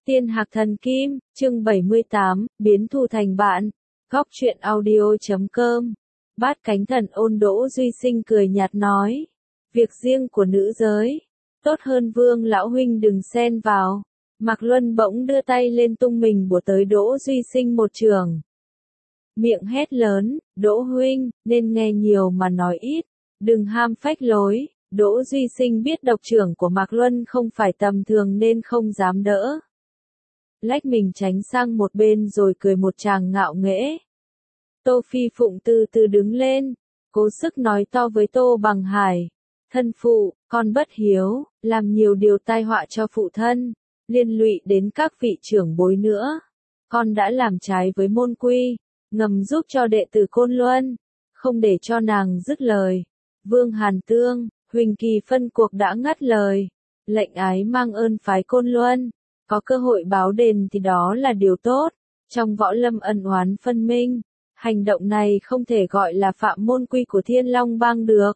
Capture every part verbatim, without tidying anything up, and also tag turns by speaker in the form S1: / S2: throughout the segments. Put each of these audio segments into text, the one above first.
S1: Tiên Hạc Thần Kim, chương bảy mươi tám, biến thù thành bạn. Góc truyện audio chấm com. Bát cánh thần ôn Đỗ Duy Sinh cười nhạt nói. Việc riêng của nữ giới. Tốt hơn Vương lão huynh đừng xen vào. Mạc Luân bỗng đưa tay lên tung mình bủa tới Đỗ Duy Sinh một trường. Miệng hét lớn, Đỗ huynh, nên nghe nhiều mà nói ít. Đừng ham phách lối. Đỗ Duy Sinh biết độc trưởng của Mạc Luân không phải tầm thường nên không dám đỡ. Lách mình tránh sang một bên rồi cười một tràng ngạo nghễ. Tô Phi Phụng từ từ đứng lên, cố sức nói to với Tô Bằng Hải. Thân phụ, con bất hiếu, làm nhiều điều tai họa cho phụ thân, liên lụy đến các vị trưởng bối nữa. Con đã làm trái với môn quy, ngầm giúp cho đệ tử Côn Luân, không để cho nàng dứt lời. Vương Hàn Tương, Huỳnh Kỳ phân cuộc đã ngắt lời. Lệnh ái mang ơn phái Côn Luân. Có cơ hội báo đền thì đó là điều tốt. Trong võ lâm ân oán phân minh, hành động này không thể gọi là phạm môn quy của Thiên Long Bang được.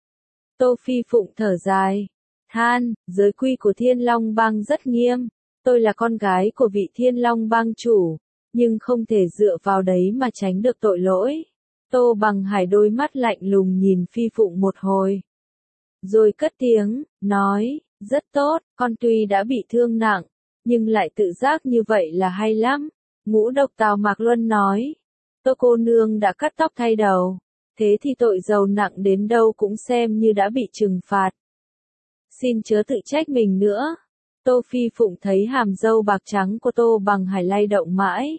S1: Tô Phi Phụng thở dài, than, giới quy của Thiên Long Bang rất nghiêm. Tôi là con gái của vị Thiên Long Bang chủ, nhưng không thể dựa vào đấy mà tránh được tội lỗi. Tô Bằng Hải đôi mắt lạnh lùng nhìn Phi Phụng một hồi, rồi cất tiếng, nói, rất tốt, con tuy đã bị thương nặng, nhưng lại tự giác như vậy là hay lắm. Ngũ độc Tào Mạc Luân nói, Tô cô nương đã cắt tóc thay đầu, thế thì tội giàu nặng đến đâu cũng xem như đã bị trừng phạt. Xin chớ tự trách mình nữa. Tô Phi Phụng thấy hàm râu bạc trắng của Tô Bằng Hải lay động mãi.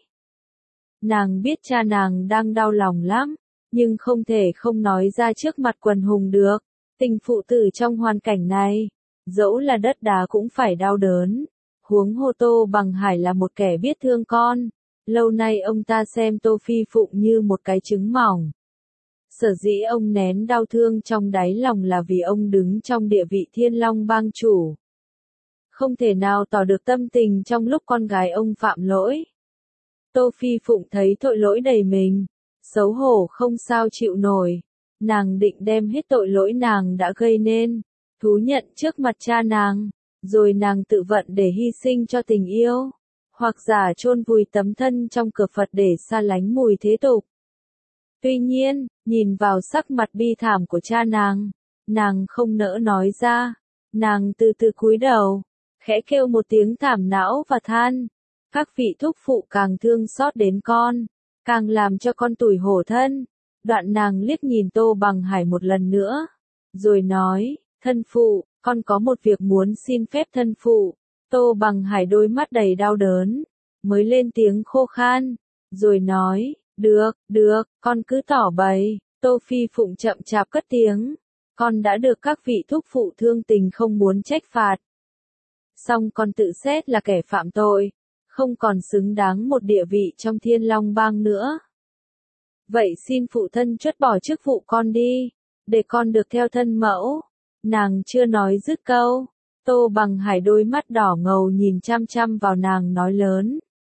S1: Nàng biết cha nàng đang đau lòng lắm, nhưng không thể không nói ra trước mặt quần hùng được. Tình phụ tử trong hoàn cảnh này, dẫu là đất đá cũng phải đau đớn. Huống hồ Tô Bằng Hải là một kẻ biết thương con. Lâu nay ông ta xem Tô Phi Phụng như một cái trứng mỏng. Sở dĩ ông nén đau thương trong đáy lòng là vì ông đứng trong địa vị Thiên Long Bang chủ. Không thể nào tỏ được tâm tình trong lúc con gái ông phạm lỗi. Tô Phi Phụng thấy tội lỗi đầy mình, xấu hổ không sao chịu nổi. Nàng định đem hết tội lỗi nàng đã gây nên, thú nhận trước mặt cha nàng. Rồi nàng tự vận để hy sinh cho tình yêu, hoặc giả chôn vùi tấm thân trong cửa Phật để xa lánh mùi thế tục. Tuy nhiên, nhìn vào sắc mặt bi thảm của cha nàng, nàng không nỡ nói ra. Nàng từ từ cúi đầu, khẽ kêu một tiếng thảm não và than. Các vị thúc phụ càng thương xót đến con, càng làm cho con tủi hổ thân. Đoạn nàng liếc nhìn Tô Bằng Hải một lần nữa, rồi nói, thân phụ, con có một việc muốn xin phép thân phụ. Tô Bằng Hải đôi mắt đầy đau đớn, mới lên tiếng khô khan, rồi nói, được, được, con cứ tỏ bày. Tô Phi Phụng chậm chạp cất tiếng, con đã được các vị thúc phụ thương tình không muốn trách phạt. Song con tự xét là kẻ phạm tội, không còn xứng đáng một địa vị trong Thiên Long Bang nữa. Vậy xin phụ thân truất bỏ chức vụ con đi, để con được theo thân mẫu. Nàng chưa nói dứt câu, Tô Bằng Hải đôi mắt đỏ ngầu nhìn chăm chăm vào nàng nói lớn.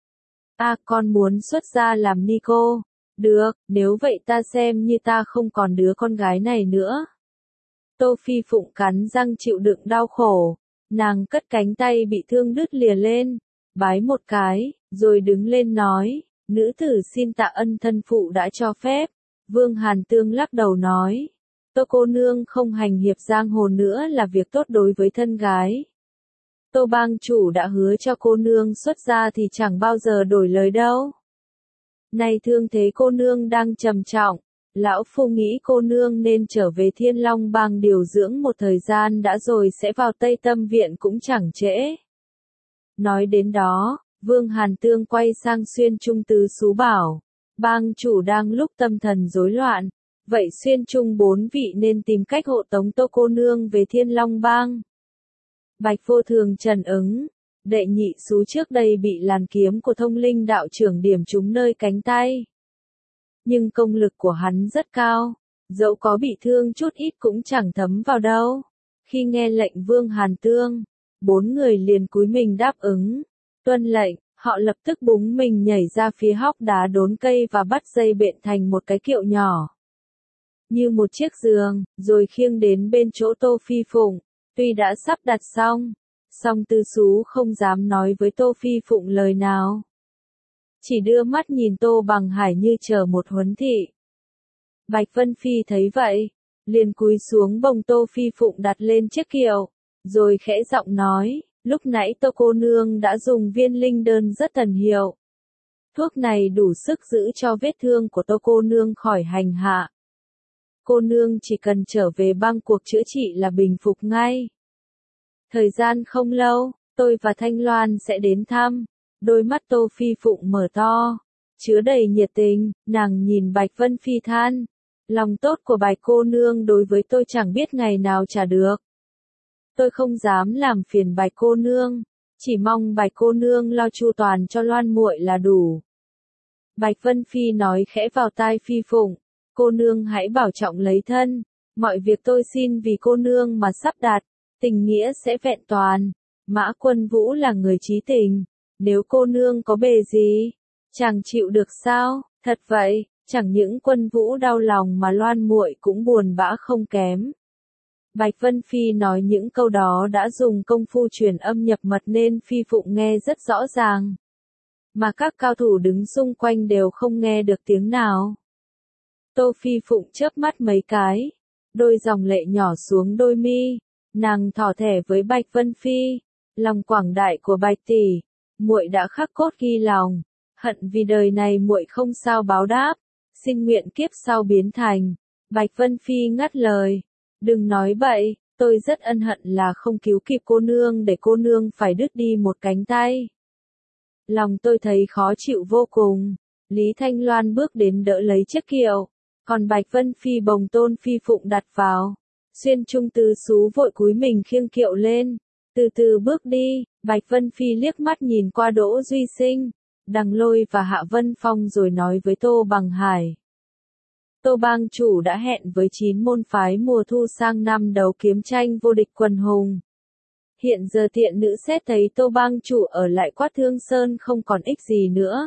S1: Ta con muốn xuất gia làm ni cô. Được, nếu vậy ta xem như ta không còn đứa con gái này nữa. Tô Phi Phụng cắn răng chịu đựng đau khổ, nàng cất cánh tay bị thương đứt lìa lên, bái một cái, rồi đứng lên nói, nữ tử xin tạ ân thân phụ đã cho phép. Vương Hàn Tương lắc đầu nói, Tô cô nương không hành hiệp giang hồ nữa là việc tốt đối với thân gái. Tô bang chủ đã hứa cho cô nương xuất gia thì chẳng bao giờ đổi lời đâu. Nay thương thế cô nương đang trầm trọng, lão phu nghĩ cô nương nên trở về Thiên Long Bang điều dưỡng một thời gian đã rồi sẽ vào Tây Tâm Viện cũng chẳng trễ. Nói đến đó, Vương Hàn Tương quay sang Xuyên Trung Tứ Xú bảo, bang chủ đang lúc tâm thần rối loạn. Vậy Xuyên Trung bốn vị nên tìm cách hộ tống Tô cô nương về Thiên Long Bang. Bạch Vô Thường trần ứng, đệ nhị xú trước đây bị làn kiếm của Thông Linh đạo trưởng điểm trúng nơi cánh tay. Nhưng công lực của hắn rất cao, dẫu có bị thương chút ít cũng chẳng thấm vào đâu. Khi nghe lệnh Vương Hàn Tương, bốn người liền cúi mình đáp ứng. Tuân lệnh, họ lập tức búng mình nhảy ra phía hốc đá đốn cây và bắt dây bện thành một cái kiệu nhỏ, như một chiếc giường, rồi khiêng đến bên chỗ Tô Phi Phụng. Tuy đã sắp đặt xong, Song Tư Sú không dám nói với Tô Phi Phụng lời nào. Chỉ đưa mắt nhìn Tô Bằng Hải như chờ một huấn thị. Bạch Vân Phi thấy vậy, liền cúi xuống bồng Tô Phi Phụng đặt lên chiếc kiệu, rồi khẽ giọng nói, lúc nãy Tô cô nương đã dùng viên linh đơn rất thần hiệu. Thuốc này đủ sức giữ cho vết thương của Tô cô nương khỏi hành hạ. Cô nương chỉ cần trở về bang cuộc chữa trị là bình phục ngay. Thời gian không lâu, tôi và Thanh Loan sẽ đến thăm. Đôi mắt Tô Phi Phụng mở to, chứa đầy nhiệt tình, nàng nhìn Bạch Vân Phi than. Lòng tốt của Bạch cô nương đối với tôi chẳng biết ngày nào trả được. Tôi không dám làm phiền Bạch cô nương, chỉ mong Bạch cô nương lo chu toàn cho Loan muội là đủ. Bạch Vân Phi nói khẽ vào tai Phi Phụng, cô nương hãy bảo trọng lấy thân, mọi việc tôi xin vì cô nương mà sắp đặt, tình nghĩa sẽ vẹn toàn. Mã Quân Vũ là người trí tình, nếu cô nương có bề gì, chàng chịu được sao? Thật vậy, chẳng những Quân Vũ đau lòng mà Loan muội cũng buồn bã không kém. Bạch Vân Phi nói những câu đó đã dùng công phu truyền âm nhập mật nên Phi Phụng nghe rất rõ ràng. Mà các cao thủ đứng xung quanh đều không nghe được tiếng nào. Tô Phi Phụng chớp mắt mấy cái, đôi dòng lệ nhỏ xuống đôi mi, nàng thỏ thẻ với Bạch Vân Phi, lòng quảng đại của Bạch tỷ, muội đã khắc cốt ghi lòng, hận vì đời này muội không sao báo đáp, xin nguyện kiếp sau biến thành. Bạch Vân Phi ngắt lời, đừng nói bậy, tôi rất ân hận là không cứu kịp cô nương để cô nương phải đứt đi một cánh tay. Lòng tôi thấy khó chịu vô cùng. Lý Thanh Loan bước đến đỡ lấy chiếc kiệu, còn Bạch Vân Phi bồng Tôn Phi Phụng đặt vào. Xuyên Trung Tư Sú vội cúi mình khiêng kiệu lên, từ từ bước đi. Bạch Vân Phi liếc mắt nhìn qua Đỗ Duy Sinh, Đằng Lôi và Hạ Vân Phong rồi nói với Tô Bằng Hải. Tô bang chủ đã hẹn với chín môn phái mùa thu sang năm đấu kiếm tranh vô địch quần hùng. Hiện giờ tiện nữ xét thấy Tô bang chủ ở lại Quát Thương Sơn không còn ích gì nữa.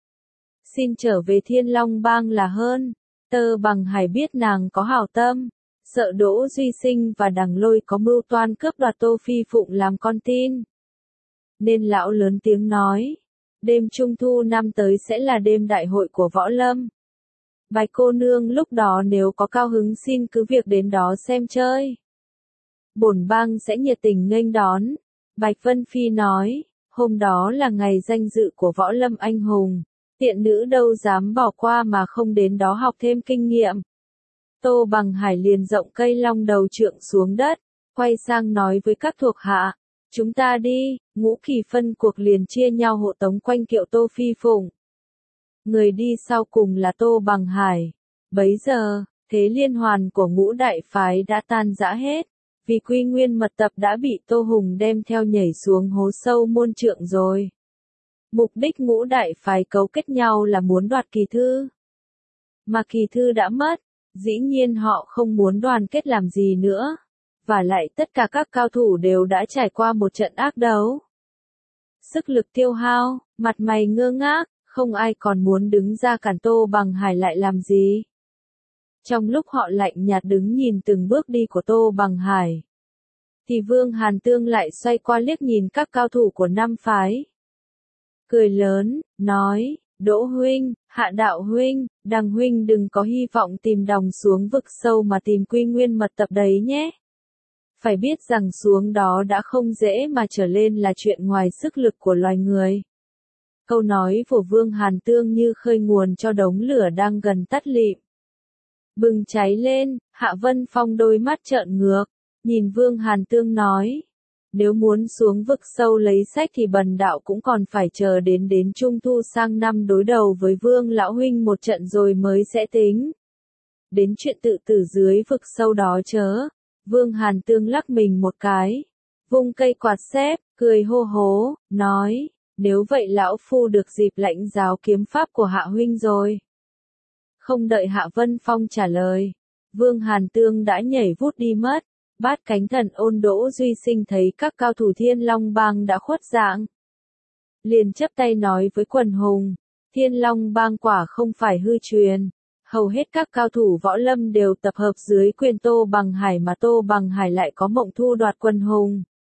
S1: Xin trở về Thiên Long bang là hơn. Tơ Bằng Hải biết nàng có hảo tâm, sợ Đỗ Duy Sinh và Đằng Lôi có mưu toan cướp đoạt Tô Phi Phụng làm con tin. Nên lão lớn tiếng nói, đêm Trung Thu năm tới sẽ là đêm đại hội của Võ Lâm. Bạch cô nương lúc đó nếu có cao hứng xin cứ việc đến đó xem chơi. Bổn bang sẽ nhiệt tình nghênh đón. Bạch Vân Phi nói, hôm đó là ngày danh dự của Võ Lâm anh hùng. Tiện nữ đâu dám bỏ qua mà không đến đó học thêm kinh nghiệm. Tô Bằng Hải liền rộng cây long đầu trượng xuống đất, quay sang nói với các thuộc hạ, chúng ta đi. Ngũ kỳ phân cuộc liền chia nhau hộ tống quanh kiệu Tô Phi Phụng. Người đi sau cùng là Tô Bằng Hải. Bấy giờ, thế liên hoàn của ngũ đại phái đã tan rã hết, vì Quy Nguyên mật tập đã bị Tô Hùng đem theo nhảy xuống hố sâu muôn trượng rồi. Mục đích ngũ đại phái cấu kết nhau là muốn đoạt kỳ thư. Mà kỳ thư đã mất, dĩ nhiên họ không muốn đoàn kết làm gì nữa. Và lại tất cả các cao thủ đều đã trải qua một trận ác đấu. Sức lực tiêu hao, mặt mày ngơ ngác, không ai còn muốn đứng ra cản Tô Bằng Hải lại làm gì. Trong lúc họ lạnh nhạt đứng nhìn từng bước đi của Tô Bằng Hải, thì Vương Hàn Tương lại xoay qua liếc nhìn các cao thủ của năm phái. Cười lớn, nói, Đỗ huynh, Hạ Đạo huynh, Đằng huynh đừng có hy vọng tìm đồng xuống vực sâu mà tìm Quy Nguyên mật tập đấy nhé. Phải biết rằng xuống đó đã không dễ mà trở lên là chuyện ngoài sức lực của loài người. Câu nói của Vương Hàn Tương như khơi nguồn cho đống lửa đang gần tắt lịm. Bừng cháy lên, Hạ Vân Phong đôi mắt trợn ngược, nhìn Vương Hàn Tương nói. Nếu muốn xuống vực sâu lấy sách thì bần đạo cũng còn phải chờ đến đến Trung Thu sang năm đối đầu với Vương Lão huynh một trận rồi mới sẽ tính. Đến chuyện tự tử dưới vực sâu đó chớ. Vương Hàn Tương lắc mình một cái, vung cây quạt xếp, cười hô hố, nói, nếu vậy lão phu được dịp lãnh giáo kiếm pháp của Hạ huynh rồi. Không đợi Hạ Vân Phong trả lời, Vương Hàn Tương đã nhảy vút đi mất. Bát cánh thần ôn Đỗ Duy Sinh thấy các cao thủ Thiên Long bang đã khuất dạng, liền chắp tay nói với quần hùng, Thiên Long bang quả không phải hư truyền. Hầu hết các cao thủ võ lâm đều tập hợp dưới quyền Tô Bằng Hải mà Tô Bằng Hải lại có mộng thu đoạt quần hùng.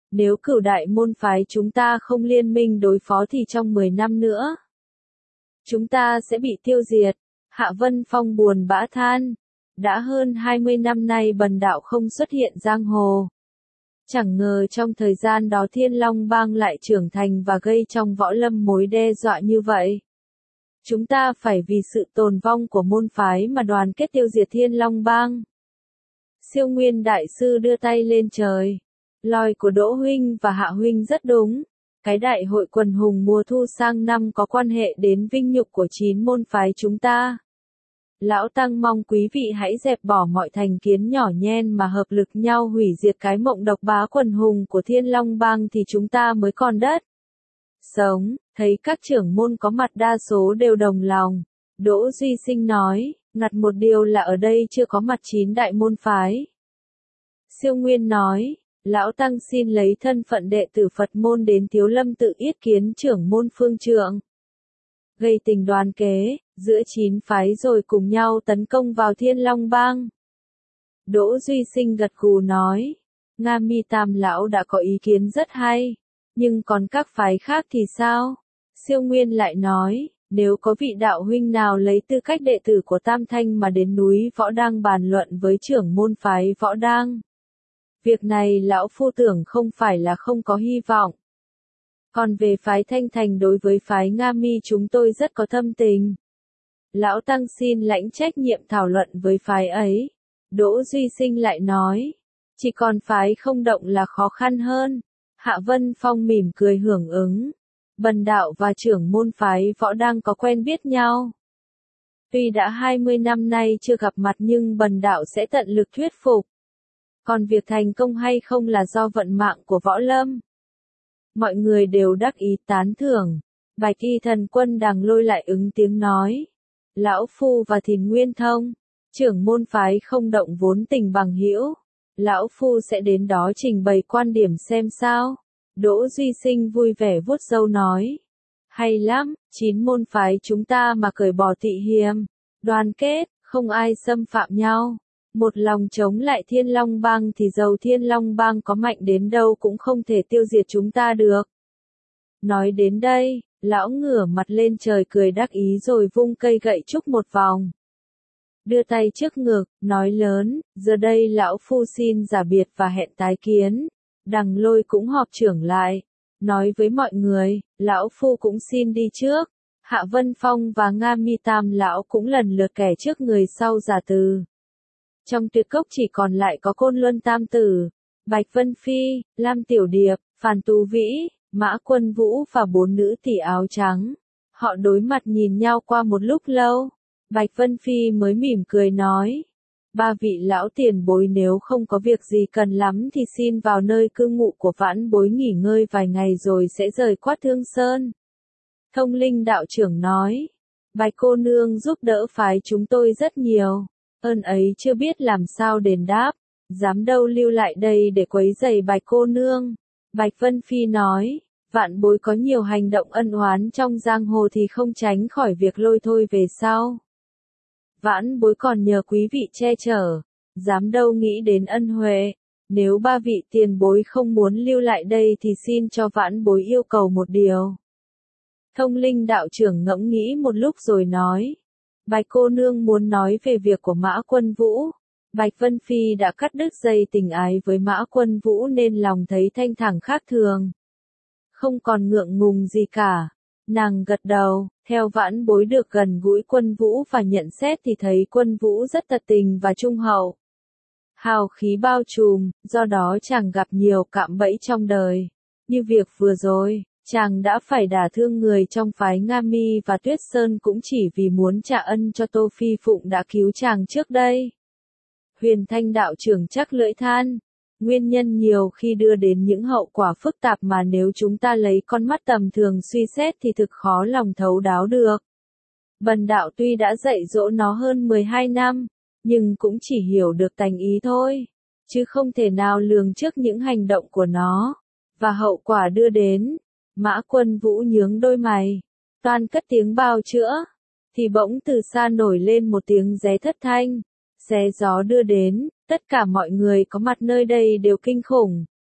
S1: Nếu cửu đại môn phái chúng ta không liên minh đối phó thì trong mười năm nữa, chúng ta sẽ bị tiêu diệt. Hạ Vân Phong buồn bã than. Đã hơn hai mươi năm nay bần đạo không xuất hiện giang hồ. Chẳng ngờ trong thời gian đó Thiên Long Bang lại trưởng thành và gây trong võ lâm mối đe dọa như vậy. Chúng ta phải vì sự tồn vong của môn phái mà đoàn kết tiêu diệt Thiên Long Bang. Siêu Nguyên Đại Sư đưa tay lên trời. Lời của Đỗ Huynh và Hạ Huynh rất đúng. Cái đại hội quần hùng mùa thu sang năm có quan hệ đến vinh nhục của chín môn phái chúng ta. Lão Tăng mong quý vị hãy dẹp bỏ mọi thành kiến nhỏ nhen mà hợp lực nhau hủy diệt cái mộng độc bá quần hùng của Thiên Long Bang thì chúng ta mới còn đất sống. Thấy các trưởng môn có mặt đa số đều đồng lòng. Đỗ Duy Sinh nói, ngặt một điều là ở đây chưa có mặt chín đại môn phái. Siêu Nguyên nói, Lão Tăng xin lấy thân phận đệ tử Phật môn đến Thiếu Lâm tự yết kiến trưởng môn phương trượng. Gây tình đoàn kế, giữa chín phái rồi cùng nhau tấn công vào Thiên Long Bang. Đỗ Duy Sinh gật gù nói, Nga Mi Tam Lão đã có ý kiến rất hay, nhưng còn các phái khác thì sao? Siêu Nguyên lại nói, nếu có vị đạo huynh nào lấy tư cách đệ tử của Tam Thanh mà đến núi Võ Đang bàn luận với trưởng môn phái Võ Đang. Việc này lão phu tưởng không phải là không có hy vọng. Còn về phái Thanh Thành đối với phái Nga Mi chúng tôi rất có thâm tình. Lão Tăng xin lãnh trách nhiệm thảo luận với phái ấy. Đỗ Duy Sinh lại nói, chỉ còn phái không động là khó khăn hơn. Hạ Vân Phong mỉm cười hưởng ứng. Bần đạo và trưởng môn phái Võ Đang có quen biết nhau. Tuy đã hai mươi năm nay chưa gặp mặt nhưng bần đạo sẽ tận lực thuyết phục. Còn việc thành công hay không là do vận mạng của võ lâm. Mọi người đều đắc ý tán thưởng. Bạch Y Thần Quân Đằng Lôi lại ứng tiếng nói. Lão Phu và Thìn Nguyên Thông, trưởng môn phái không động vốn tình bằng hữu. Lão Phu sẽ đến đó trình bày quan điểm xem sao. Đỗ Duy Sinh vui vẻ vuốt râu nói. Hay lắm, chín môn phái chúng ta mà cởi bỏ tị hiềm, đoàn kết, không ai xâm phạm nhau. Một lòng chống lại Thiên Long Bang thì dầu Thiên Long Bang có mạnh đến đâu cũng không thể tiêu diệt chúng ta được. Nói đến đây, lão ngửa mặt lên trời cười đắc ý rồi vung cây gậy trúc một vòng. Đưa tay trước ngực, nói lớn, giờ đây lão phu xin giả biệt và hẹn tái kiến. Đằng Lôi cũng họp trưởng lại. Nói với mọi người, lão phu cũng xin đi trước. Hạ Vân Phong và Nga Mi Tam lão cũng lần lượt kẻ trước người sau giả từ. Trong tuyệt cốc chỉ còn lại có Côn Luân Tam Tử, Bạch Vân Phi, Lam Tiểu Điệp, Phàn Tú Vĩ, Mã Quân Vũ và bốn nữ tỷ áo trắng. Họ đối mặt nhìn nhau qua một lúc lâu. Bạch Vân Phi mới mỉm cười nói. Ba vị lão tiền bối nếu không có việc gì cần lắm thì xin vào nơi cư ngụ của vãn bối nghỉ ngơi vài ngày rồi sẽ rời Quát Thương Sơn. Thông Linh đạo trưởng nói. Bạch cô nương giúp đỡ phái chúng tôi rất nhiều. Ơn ấy chưa biết làm sao đền đáp. Dám đâu lưu lại đây để quấy rầy Bạch cô nương. Bạch Vân Phi nói. Vạn bối có nhiều hành động ân oán trong giang hồ thì không tránh khỏi việc lôi thôi về sau. Vãn bối còn nhờ quý vị che chở. Dám đâu nghĩ đến ân huệ. Nếu ba vị tiền bối không muốn lưu lại đây thì xin cho vãn bối yêu cầu một điều. Thông Linh đạo trưởng ngẫm nghĩ một lúc rồi nói. Bạch cô nương muốn nói về việc của Mã Quân Vũ. Bạch Vân Phi đã cắt đứt dây tình ái với Mã Quân Vũ nên lòng thấy thanh thản khác thường. Không còn ngượng ngùng gì cả. Nàng gật đầu, theo vãn bối được gần gũi Quân Vũ và nhận xét thì thấy Quân Vũ rất thật tình và trung hậu. Hào khí bao trùm, do đó chàng gặp nhiều cạm bẫy trong đời. Như việc vừa rồi, chàng đã phải đả thương người trong phái Nga Mi và Tuyết Sơn cũng chỉ vì muốn trả ân cho Tô Phi Phụng đã cứu chàng trước đây. Huyền Thanh đạo trưởng chắc lưỡi than. Nguyên nhân nhiều khi đưa đến những hậu quả phức tạp mà nếu chúng ta lấy con mắt tầm thường suy xét thì thực khó lòng thấu đáo được. Bần đạo tuy đã dạy dỗ nó hơn mười hai năm, nhưng cũng chỉ hiểu được tành ý thôi, chứ không thể nào lường trước những hành động của nó, và hậu quả đưa đến. Mã Quân Vũ nhướng đôi mày, toan cất tiếng bào chữa, thì bỗng từ xa nổi lên một tiếng ré thất thanh. Xé gió đưa đến, tất cả mọi người có mặt nơi đây đều kinh khủng.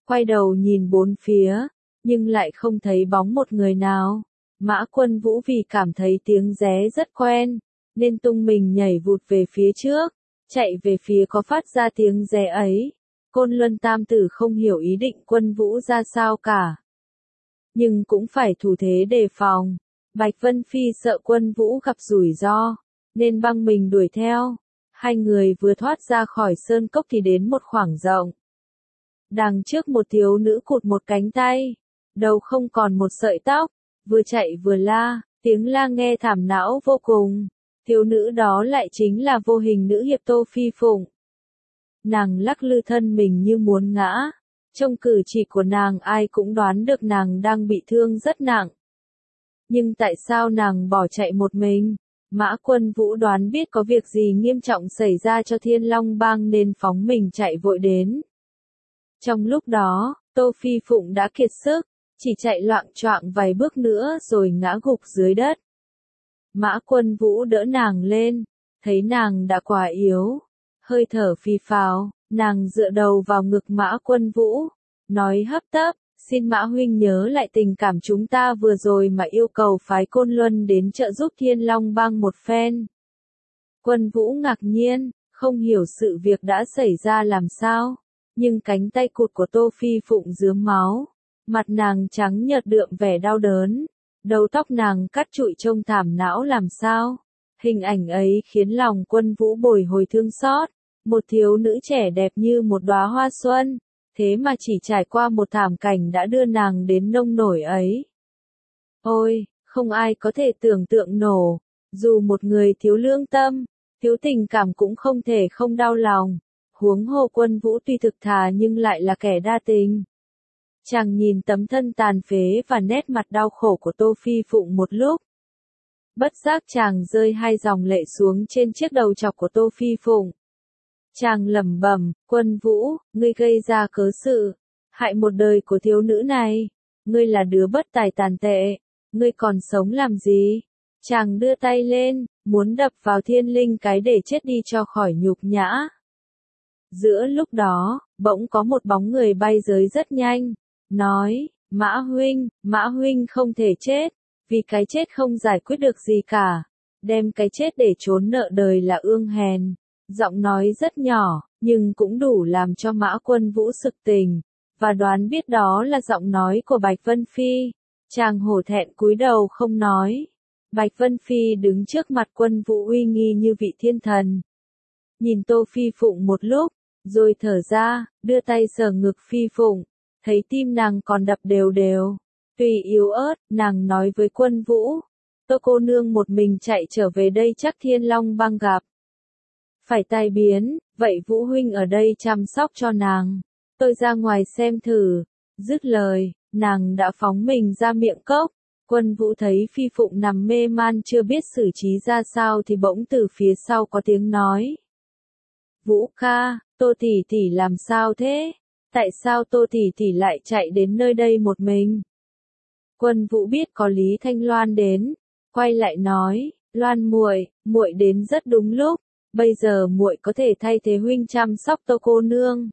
S1: quay đầu nhìn bốn phía, nhưng lại không thấy bóng một người nào. Mã Quân Vũ vì cảm thấy tiếng ré rất quen, nên tung mình nhảy vụt về phía trước, chạy về phía có phát ra tiếng ré ấy. Côn Luân Tam Tử không hiểu ý định Quân Vũ ra sao cả, nhưng cũng phải thủ thế đề phòng. Bạch Vân Phi sợ Quân Vũ gặp rủi ro, nên băng mình đuổi theo. Hai người vừa thoát ra khỏi sơn cốc thì đến một khoảng rộng. Đằng trước một thiếu nữ cụt một cánh tay, đầu không còn một sợi tóc, vừa chạy vừa la, tiếng la nghe thảm não vô cùng. Thiếu nữ đó lại chính là vô hình nữ hiệp Tô Phi Phụng. Nàng lắc lư thân mình như muốn ngã, trông cử chỉ của nàng ai cũng đoán được nàng đang bị thương rất nặng. Nhưng tại sao nàng bỏ chạy một mình? Mã Quân Vũ đoán biết có việc gì nghiêm trọng xảy ra cho Thiên Long Bang nên phóng mình chạy vội đến. Trong lúc đó, Tô Phi Phụng đã kiệt sức, chỉ chạy loạng choạng vài bước nữa rồi ngã gục dưới đất. Mã Quân Vũ đỡ nàng lên, thấy nàng đã quá yếu, hơi thở phì phào, nàng dựa đầu vào ngực Mã Quân Vũ, nói hấp tấp, xin Mã huynh nhớ lại tình cảm chúng ta vừa rồi mà yêu cầu phái Côn Luân đến trợ giúp Thiên Long Bang một phen. Quân Vũ ngạc nhiên, không hiểu sự việc đã xảy ra làm sao, nhưng cánh tay cụt của Tô Phi Phụng rướm máu, mặt nàng trắng nhợt đượm vẻ đau đớn, đầu tóc nàng cắt trụi trông thảm não làm sao. Hình ảnh ấy khiến lòng Quân Vũ bồi hồi thương xót, một thiếu nữ trẻ đẹp như một đóa hoa xuân, thế mà chỉ trải qua một thảm cảnh đã đưa nàng đến nông nổi ấy. Ôi, không ai có thể tưởng tượng nổi, dù một người thiếu lương tâm, thiếu tình cảm cũng không thể không đau lòng, huống hồ Quân Vũ tuy thực thà nhưng lại là kẻ đa tình. Chàng nhìn tấm thân tàn phế và nét mặt đau khổ của Tô Phi Phụng một lúc. Bất giác chàng rơi hai dòng lệ xuống trên chiếc đầu chọc của Tô Phi Phụng. Chàng lẩm bẩm, Quân Vũ, ngươi gây ra cớ sự, hại một đời của thiếu nữ này, ngươi là đứa bất tài tàn tệ, ngươi còn sống làm gì? Chàng đưa tay lên, muốn đập vào Thiên Linh cái để chết đi cho khỏi nhục nhã. Giữa lúc đó, bỗng có một bóng người bay tới rất nhanh, nói, Mã huynh, Mã huynh không thể chết, vì cái chết không giải quyết được gì cả, đem cái chết để trốn nợ đời là ương hèn. Giọng nói rất nhỏ, nhưng cũng đủ làm cho Mã Quân Vũ sực tỉnh, và đoán biết đó là giọng nói của Bạch Vân Phi. Chàng hổ thẹn cúi đầu không nói. Bạch Vân Phi đứng trước mặt Quân Vũ uy nghi như vị thiên thần. Nhìn Tô Phi Phụng một lúc, rồi thở ra, đưa tay sờ ngực Phi Phụng, thấy tim nàng còn đập đều đều. Tuy yếu ớt, nàng nói với Quân Vũ, Tô cô nương một mình chạy trở về đây chắc Thiên Long Bang gặp phải tai biến, vậy Vũ huynh ở đây chăm sóc cho nàng. Tôi ra ngoài xem thử. Dứt lời, nàng đã phóng mình ra miệng cốc. Quân Vũ thấy Phi Phụng nằm mê man chưa biết xử trí ra sao thì bỗng từ phía sau có tiếng nói. Vũ ca, Tô tỷ tỷ làm sao thế? Tại sao Tô tỷ tỷ lại chạy đến nơi đây một mình? Quân Vũ biết có Lý Thanh Loan đến, quay lại nói, Loan muội, muội đến rất đúng lúc. Bây giờ muội có thể thay thế huynh chăm sóc Tô cô nương.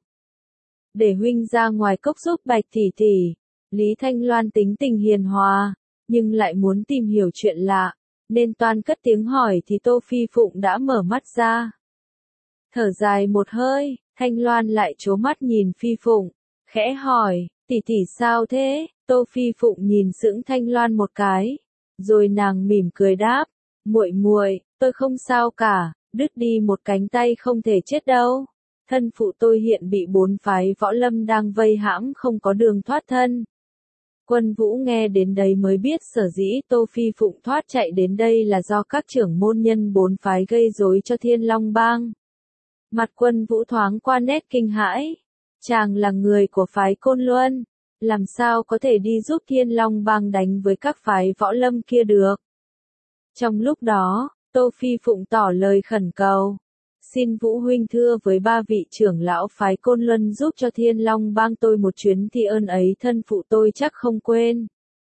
S1: Để huynh ra ngoài cốc giúp Bạch tỷ tỷ. Lý Thanh Loan tính tình hiền hòa, nhưng lại muốn tìm hiểu chuyện lạ, nên toan cất tiếng hỏi thì Tô Phi Phụng đã mở mắt ra. Thở dài một hơi, Thanh Loan lại trố mắt nhìn Phi Phụng, khẽ hỏi, tỷ tỷ sao thế? Tô Phi Phụng nhìn sững Thanh Loan một cái, rồi nàng mỉm cười đáp, muội muội, tôi không sao cả. Đứt đi một cánh tay không thể chết đâu. Thân phụ tôi hiện bị bốn phái võ lâm đang vây hãm không có đường thoát thân. Quân Vũ nghe đến đây mới biết sở dĩ Tô Phi Phụng thoát chạy đến đây là do các trưởng môn nhân bốn phái gây rối cho Thiên Long Bang. Mặt Quân Vũ thoáng qua nét kinh hãi. Chàng là người của phái Côn Luân, làm sao có thể đi giúp Thiên Long Bang đánh với các phái võ lâm kia được. Trong lúc đó, Tô Phi Phụng tỏ lời khẩn cầu. Xin Vũ huynh thưa với ba vị trưởng lão phái Côn Luân giúp cho Thiên Long Bang tôi một chuyến thì ơn ấy thân phụ tôi chắc không quên.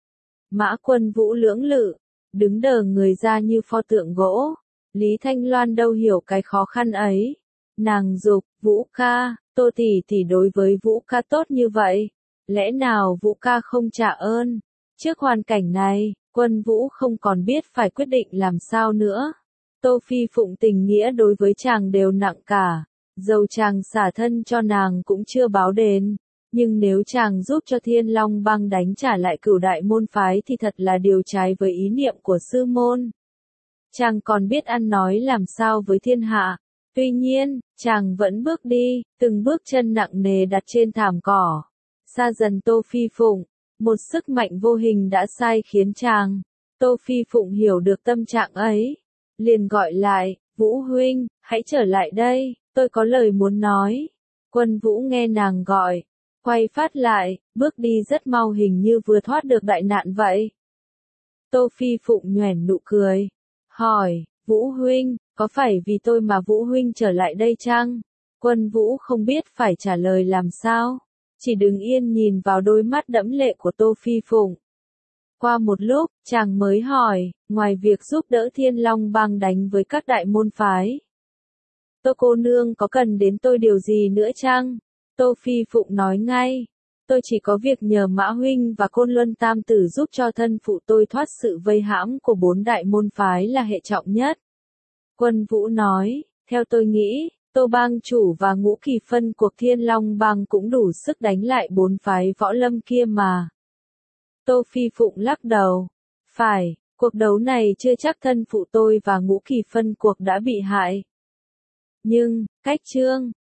S1: Mã Quân Vũ lưỡng lự, đứng đờ người ra như pho tượng gỗ. Lý Thanh Loan đâu hiểu cái khó khăn ấy. Nàng dục, Vũ ca, Tô tỷ tỷ đối với Vũ ca tốt như vậy, lẽ nào Vũ ca không trả ơn? Trước hoàn cảnh này, Quân Vũ không còn biết phải quyết định làm sao nữa. Tô Phi Phụng tình nghĩa đối với chàng đều nặng cả, dầu chàng xả thân cho nàng cũng chưa báo đền, nhưng nếu chàng giúp cho Thiên Long Bang đánh trả lại Cửu Đại môn phái thì thật là điều trái với ý niệm của sư môn. Chàng còn biết ăn nói làm sao với thiên hạ. Tuy nhiên, chàng vẫn bước đi, từng bước chân nặng nề đặt trên thảm cỏ. Xa dần Tô Phi Phụng, một sức mạnh vô hình đã sai khiến chàng. Tô Phi Phụng hiểu được tâm trạng ấy, liền gọi lại, Vũ huynh, hãy trở lại đây, tôi có lời muốn nói. Quân Vũ nghe nàng gọi, quay phát lại, bước đi rất mau hình như vừa thoát được đại nạn vậy. Tô Phi Phụng nhoẻn nụ cười, hỏi, Vũ huynh, có phải vì tôi mà Vũ huynh trở lại đây chăng? Quân Vũ không biết phải trả lời làm sao, chỉ đứng yên nhìn vào đôi mắt đẫm lệ của Tô Phi Phụng. Qua một lúc, chàng mới hỏi, ngoài việc giúp đỡ Thiên Long Bang đánh với các đại môn phái, Tô cô nương có cần đến tôi điều gì nữa chăng? Tô Phi Phụng nói ngay, tôi chỉ có việc nhờ Mã huynh và Côn Luân Tam tử giúp cho thân phụ tôi thoát sự vây hãm của bốn đại môn phái là hệ trọng nhất. Quân Vũ nói, theo tôi nghĩ, Tô bang chủ và Ngũ Kỳ phân cuộc Thiên Long Bang cũng đủ sức đánh lại bốn phái võ lâm kia mà. Tô Phi Phụng lắc đầu, phải, cuộc đấu này chưa chắc thân phụ tôi và Ngũ Kỳ phân cuộc đã bị hại. Nhưng, cách chương